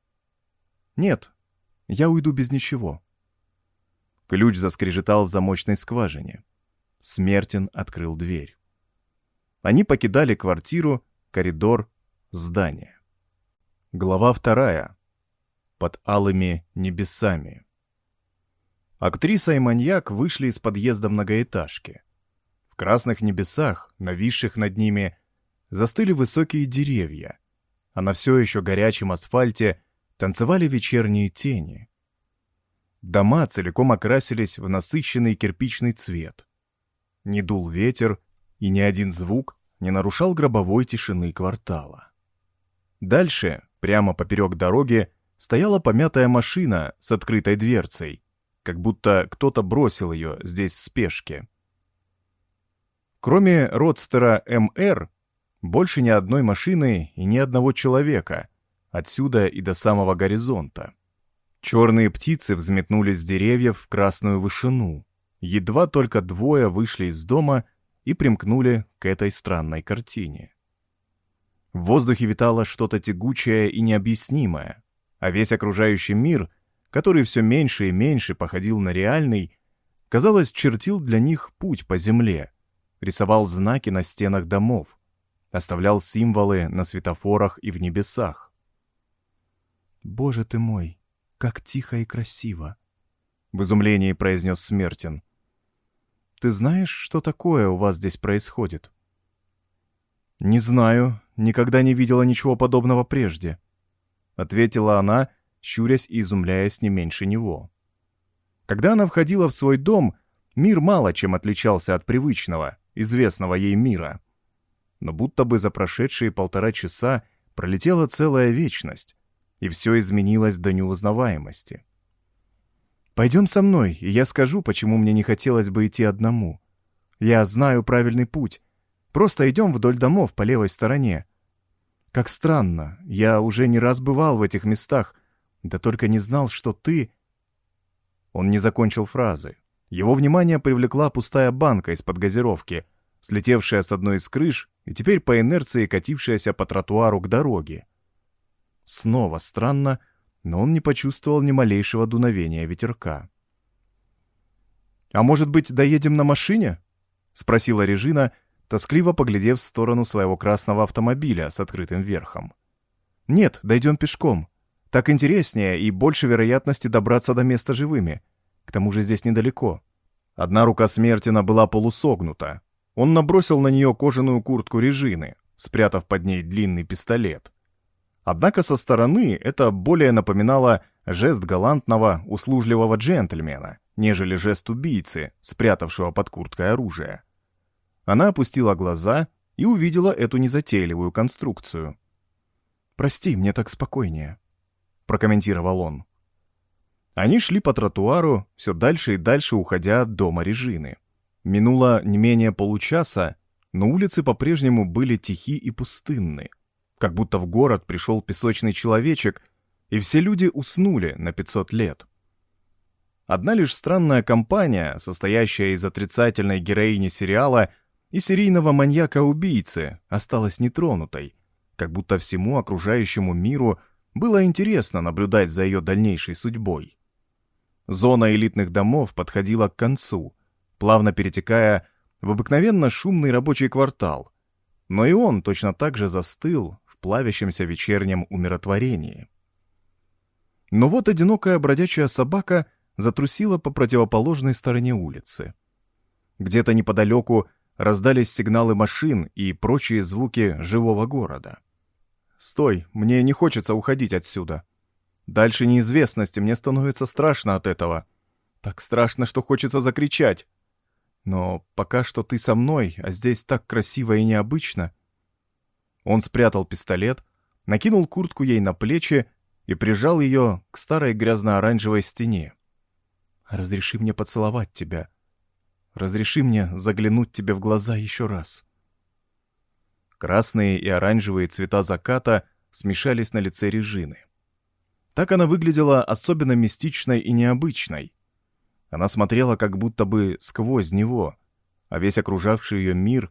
«Нет, я уйду без ничего». Ключ заскрежетал в замочной скважине. Смертин открыл дверь. Они покидали квартиру, коридор, здание. Глава вторая. Под алыми небесами. Актриса и маньяк вышли из подъезда многоэтажки. В красных небесах, нависших над ними, застыли высокие деревья, а на все еще горячем асфальте танцевали вечерние тени. Дома целиком окрасились в насыщенный кирпичный цвет. Не дул ветер, и ни один звук не нарушал гробовой тишины квартала. Дальше, прямо поперек дороги, стояла помятая машина с открытой дверцей, как будто кто-то бросил ее здесь в спешке. Кроме родстера эм эр, больше ни одной машины и ни одного человека, отсюда и до самого горизонта. Черные птицы взметнулись с деревьев в красную вышину. Едва только двое вышли из дома и примкнули к этой странной картине. В воздухе витало что-то тягучее и необъяснимое, а весь окружающий мир, который все меньше и меньше походил на реальный, казалось, чертил для них путь по земле, рисовал знаки на стенах домов, оставлял символы на светофорах и в небесах. «Боже ты мой, как тихо и красиво!» — в изумлении произнес Смертин. «Ты знаешь, что такое у вас здесь происходит?» «Не знаю, никогда не видела ничего подобного прежде», — ответила она, щурясь и изумляясь не меньше него. Когда она входила в свой дом, мир мало чем отличался от привычного, известного ей мира. Но будто бы за прошедшие полтора часа пролетела целая вечность, и все изменилось до неузнаваемости. «Пойдем со мной, и я скажу, почему мне не хотелось бы идти одному. Я знаю правильный путь. Просто идем вдоль домов по левой стороне. Как странно, я уже не раз бывал в этих местах, да только не знал, что ты...» Он не закончил фразы. Его внимание привлекла пустая банка из-под газировки, слетевшая с одной из крыш и теперь по инерции катившаяся по тротуару к дороге. Снова странно, но он не почувствовал ни малейшего дуновения ветерка. «А может быть, доедем на машине?» — спросила Режина, тоскливо поглядев в сторону своего красного автомобиля с открытым верхом. «Нет, дойдем пешком. Так интереснее и больше вероятности добраться до места живыми. К тому же здесь недалеко». Одна рука Смертина была полусогнута. Он набросил на нее кожаную куртку Режины, спрятав под ней длинный пистолет. Однако со стороны это более напоминало жест галантного, услужливого джентльмена, нежели жест убийцы, спрятавшего под курткой оружие. Она опустила глаза и увидела эту незатейливую конструкцию. «Прости, мне так спокойнее», — прокомментировал он. Они шли по тротуару, все дальше и дальше уходя от дома Режины. Минуло не менее получаса, но улицы по-прежнему были тихи и пустынны, как будто в город пришел песочный человечек, и все люди уснули на пятьсот лет. Одна лишь странная компания, состоящая из отрицательной героини сериала и серийного маньяка-убийцы, осталась нетронутой, как будто всему окружающему миру было интересно наблюдать за ее дальнейшей судьбой. Зона элитных домов подходила к концу, плавно перетекая в обыкновенно шумный рабочий квартал, но и он точно так же застыл в плавящемся вечернем умиротворении. Но вот одинокая бродячая собака затрусила по противоположной стороне улицы. Где-то неподалеку раздались сигналы машин и прочие звуки живого города. «Стой, мне не хочется уходить отсюда. Дальше неизвестности, мне становится страшно от этого. Так страшно, что хочется закричать. Но пока что ты со мной, а здесь так красиво и необычно». Он спрятал пистолет, накинул куртку ей на плечи и прижал ее к старой грязно-оранжевой стене. «Разреши мне поцеловать тебя. Разреши мне заглянуть тебе в глаза еще раз». Красные и оранжевые цвета заката смешались на лице Режины. Так она выглядела особенно мистичной и необычной. Она смотрела как будто бы сквозь него, а весь окружавший ее мир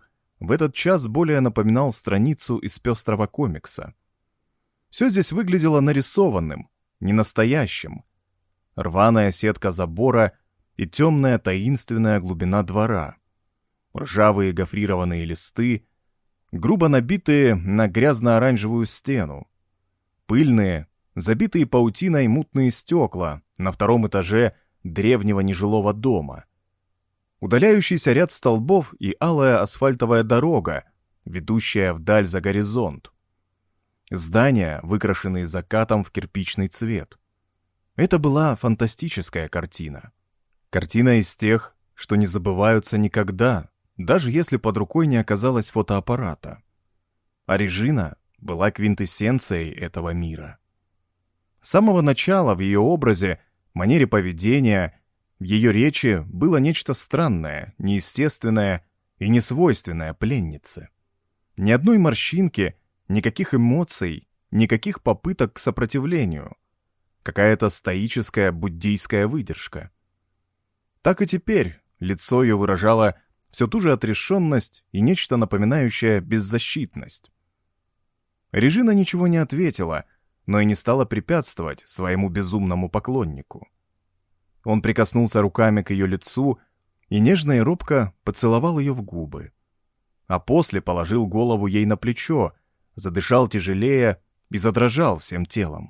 в этот час более напоминал страницу из пестрого комикса. Все здесь выглядело нарисованным, ненастоящим. Рваная сетка забора и темная таинственная глубина двора. Ржавые гофрированные листы, грубо набитые на грязно-оранжевую стену. Пыльные, забитые паутиной мутные стекла на втором этаже древнего нежилого дома. Удаляющийся ряд столбов и алая асфальтовая дорога, ведущая вдаль за горизонт. Здания, выкрашенные закатом в кирпичный цвет. Это была фантастическая картина. Картина из тех, что не забываются никогда, даже если под рукой не оказалось фотоаппарата. А Режина была квинтэссенцией этого мира. С самого начала в ее образе, манере поведения, в ее речи было нечто странное, неестественное и несвойственное пленнице. Ни одной морщинки, никаких эмоций, никаких попыток к сопротивлению. Какая-то стоическая буддийская выдержка. Так и теперь лицо ее выражало все ту же отрешенность и нечто напоминающее беззащитность. Режина ничего не ответила, но и не стала препятствовать своему безумному поклоннику. Он прикоснулся руками к ее лицу и нежно и робко поцеловал ее в губы. А после положил голову ей на плечо, задышал тяжелее и задрожал всем телом.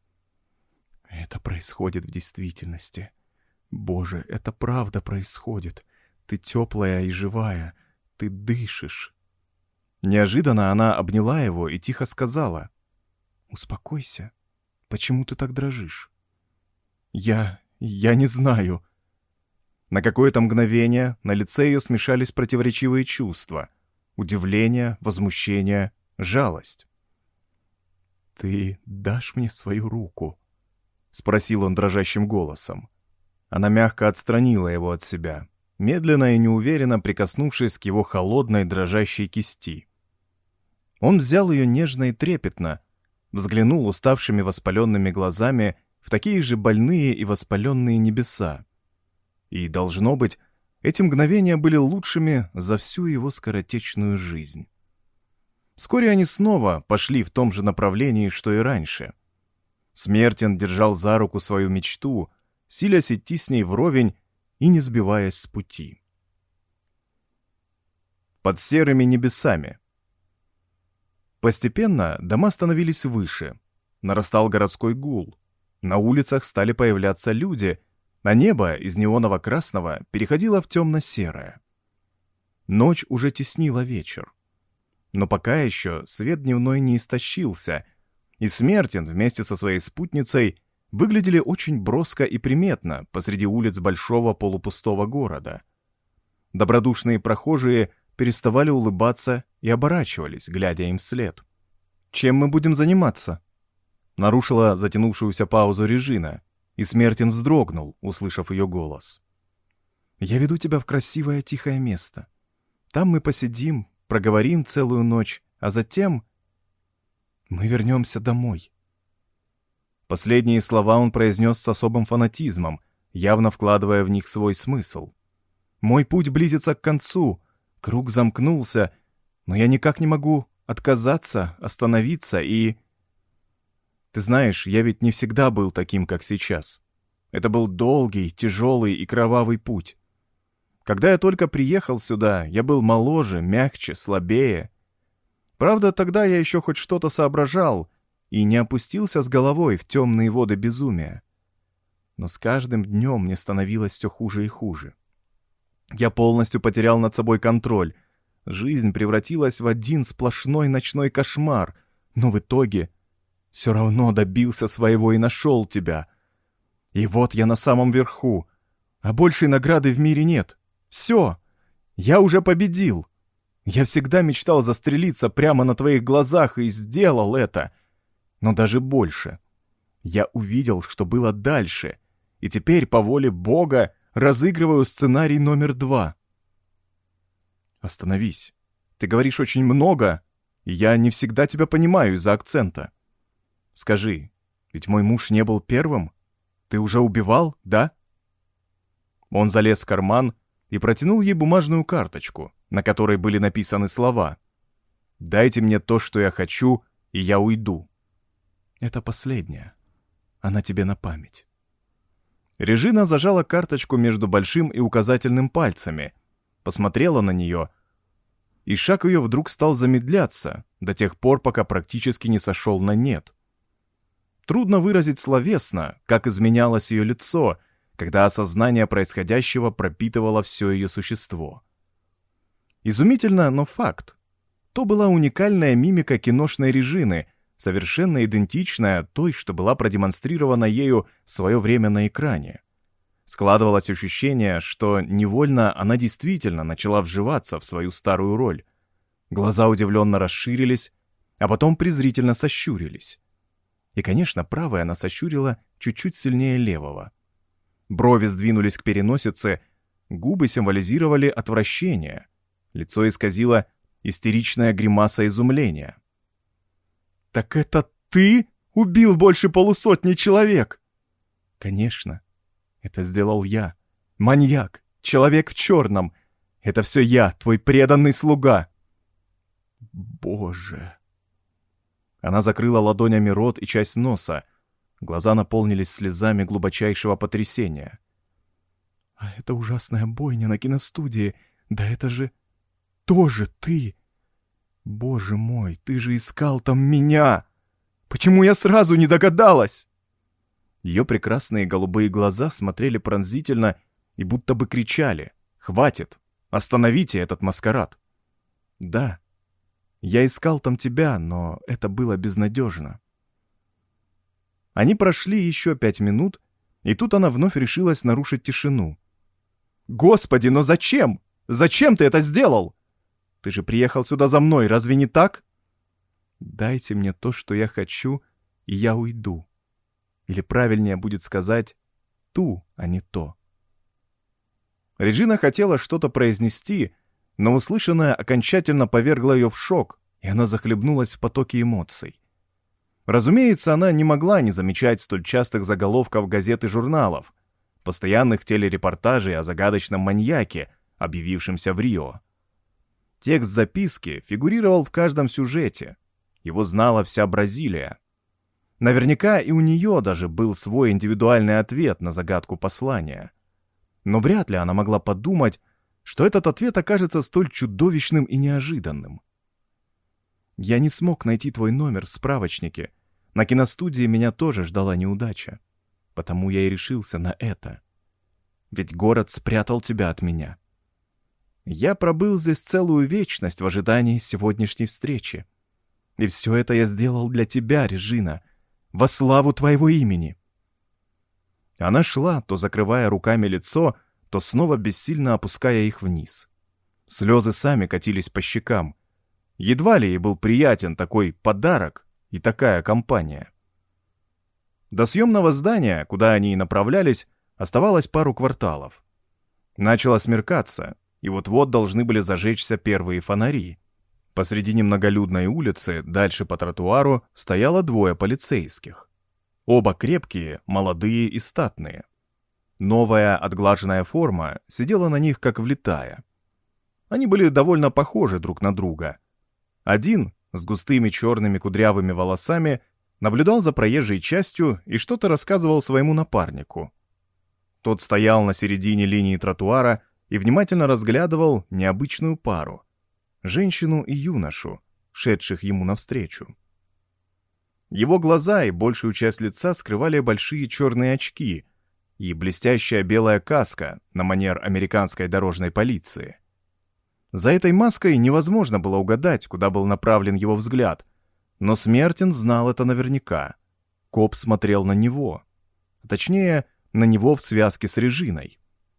«Это происходит в действительности. Боже, это правда происходит. Ты теплая и живая. Ты дышишь». Неожиданно она обняла его и тихо сказала: «Успокойся. Почему ты так дрожишь?» «Я... я не знаю». На какое-то мгновение на лице ее смешались противоречивые чувства: удивление, возмущение, жалость. «Ты дашь мне свою руку?» — спросил он дрожащим голосом. Она мягко отстранила его от себя, медленно и неуверенно прикоснувшись к его холодной дрожащей кисти. Он взял ее нежно и трепетно, взглянул уставшими воспаленными глазами в такие же больные и воспаленные небеса. И, должно быть, эти мгновения были лучшими за всю его скоротечную жизнь. Вскоре они снова пошли в том же направлении, что и раньше. Смертин держал за руку свою мечту, силясь идти с ней вровень и не сбиваясь с пути. Под серыми небесами. Постепенно дома становились выше, нарастал городской гул, на улицах стали появляться люди, а небо из неоново-красного переходило в темно-серое. Ночь уже теснила вечер. Но пока еще свет дневной не истощился, и Смертин вместе со своей спутницей выглядели очень броско и приметно посреди улиц большого полупустого города. Добродушные прохожие переставали улыбаться и оборачивались, глядя им вслед. «Чем мы будем заниматься?» Нарушила затянувшуюся паузу Режина, и Смертин вздрогнул, услышав ее голос. «Я веду тебя в красивое тихое место. Там мы посидим, проговорим целую ночь, а затем мы вернемся домой». Последние слова он произнес с особым фанатизмом, явно вкладывая в них свой смысл. «Мой путь близится к концу, круг замкнулся, но я никак не могу отказаться, остановиться и... Ты знаешь, я ведь не всегда был таким, как сейчас. Это был долгий, тяжелый и кровавый путь. Когда я только приехал сюда, я был моложе, мягче, слабее. Правда, тогда я еще хоть что-то соображал и не опустился с головой в темные воды безумия. Но с каждым днем мне становилось все хуже и хуже. Я полностью потерял над собой контроль. Жизнь превратилась в один сплошной ночной кошмар, но в итоге все равно добился своего и нашел тебя. И вот я на самом верху, а большей награды в мире нет. Все, я уже победил. Я всегда мечтал застрелиться прямо на твоих глазах и сделал это. Но даже больше. Я увидел, что было дальше, и теперь по воле Бога разыгрываю сценарий номер два. Остановись. Ты говоришь очень много, и я не всегда тебя понимаю из-за акцента. Скажи, ведь мой муж не был первым? Ты уже убивал, да? Он залез в карман и протянул ей бумажную карточку, на которой были написаны слова: «Дайте мне то, что я хочу, и я уйду». «Это последняя. Она тебе на память». Режина зажала карточку между большим и указательным пальцами, посмотрела на нее, и шаг ее вдруг стал замедляться до тех пор, пока практически не сошел на нет. Трудно выразить словесно, как изменялось ее лицо, когда осознание происходящего пропитывало все ее существо. Изумительно, но факт. То была уникальная мимика киношной Режины, совершенно идентичная той, что была продемонстрирована ею в свое время на экране. Складывалось ощущение, что невольно она действительно начала вживаться в свою старую роль. Глаза удивленно расширились, а потом презрительно сощурились. И, конечно, правая она сощурила чуть-чуть сильнее левого. Брови сдвинулись к переносице, губы символизировали отвращение, лицо исказило истеричная гримаса изумления. «Так это ты убил больше полусотни человек?» «Конечно, это сделал я. Маньяк, человек в черном. Это все я, твой преданный слуга». «Боже!» Она закрыла ладонями рот и часть носа. Глаза наполнились слезами глубочайшего потрясения. «А это ужасная бойня на киностудии. Да это же тоже ты! Боже мой, ты же искал там меня! Почему я сразу не догадалась?» Ее прекрасные голубые глаза смотрели пронзительно и будто бы кричали: «Хватит! Остановите этот маскарад!» «Да, я искал там тебя, но это было безнадежно». Они прошли еще пять минут, и тут она вновь решилась нарушить тишину. «Господи, но зачем? Зачем ты это сделал? Ты же приехал сюда за мной, разве не так?» «Дайте мне то, что я хочу, и я уйду». Или правильнее будет сказать «ту», а не «то». Реджина хотела что-то произнести, но услышанное окончательно повергло ее в шок, и она захлебнулась в потоке эмоций. Разумеется, она не могла не замечать столь частых заголовков газет и журналов, постоянных телерепортажей о загадочном маньяке, объявившемся в Рио. Текст записки фигурировал в каждом сюжете. Его знала вся Бразилия. Наверняка и у нее даже был свой индивидуальный ответ на загадку послания. Но вряд ли она могла подумать, что этот ответ окажется столь чудовищным и неожиданным. «Я не смог найти твой номер в справочнике. На киностудии меня тоже ждала неудача. Потому я и решился на это. Ведь город спрятал тебя от меня. Я пробыл здесь целую вечность в ожидании сегодняшней встречи. И все это я сделал для тебя, Режина, во славу твоего имени». Она шла, то закрывая руками лицо, то снова бессильно опуская их вниз. Слезы сами катились по щекам. Едва ли ей был приятен такой подарок и такая компания. До съемного здания, куда они и направлялись, оставалось пару кварталов. Начало смеркаться, и вот-вот должны были зажечься первые фонари. Посредине многолюдной улицы, дальше по тротуару, стояло двое полицейских. Оба крепкие, молодые и статные. Новая отглаженная форма сидела на них как влитая. Они были довольно похожи друг на друга. Один, с густыми черными кудрявыми волосами, наблюдал за проезжей частью и что-то рассказывал своему напарнику. Тот стоял на середине линии тротуара и внимательно разглядывал необычную пару — женщину и юношу, шедших ему навстречу. Его глаза и большую часть лица скрывали большие черные очки и блестящая белая каска на манер американской дорожной полиции. За этой маской невозможно было угадать, куда был направлен его взгляд, но Смертин знал это наверняка. Коп смотрел на него. Точнее, на него в связке с Режиной.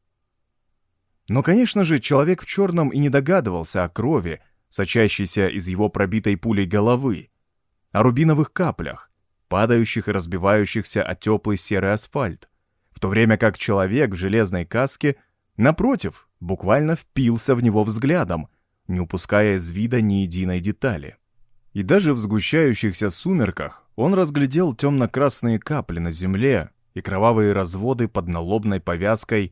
Но, конечно же, человек в черном и не догадывался о крови, сочащейся из его пробитой пулей головы, о рубиновых каплях, падающих и разбивающихся о теплый серый асфальт, в то время как человек в железной каске, напротив, буквально впился в него взглядом, не упуская из вида ни единой детали. И даже в сгущающихся сумерках он разглядел темно-красные капли на земле и кровавые разводы под налобной повязкой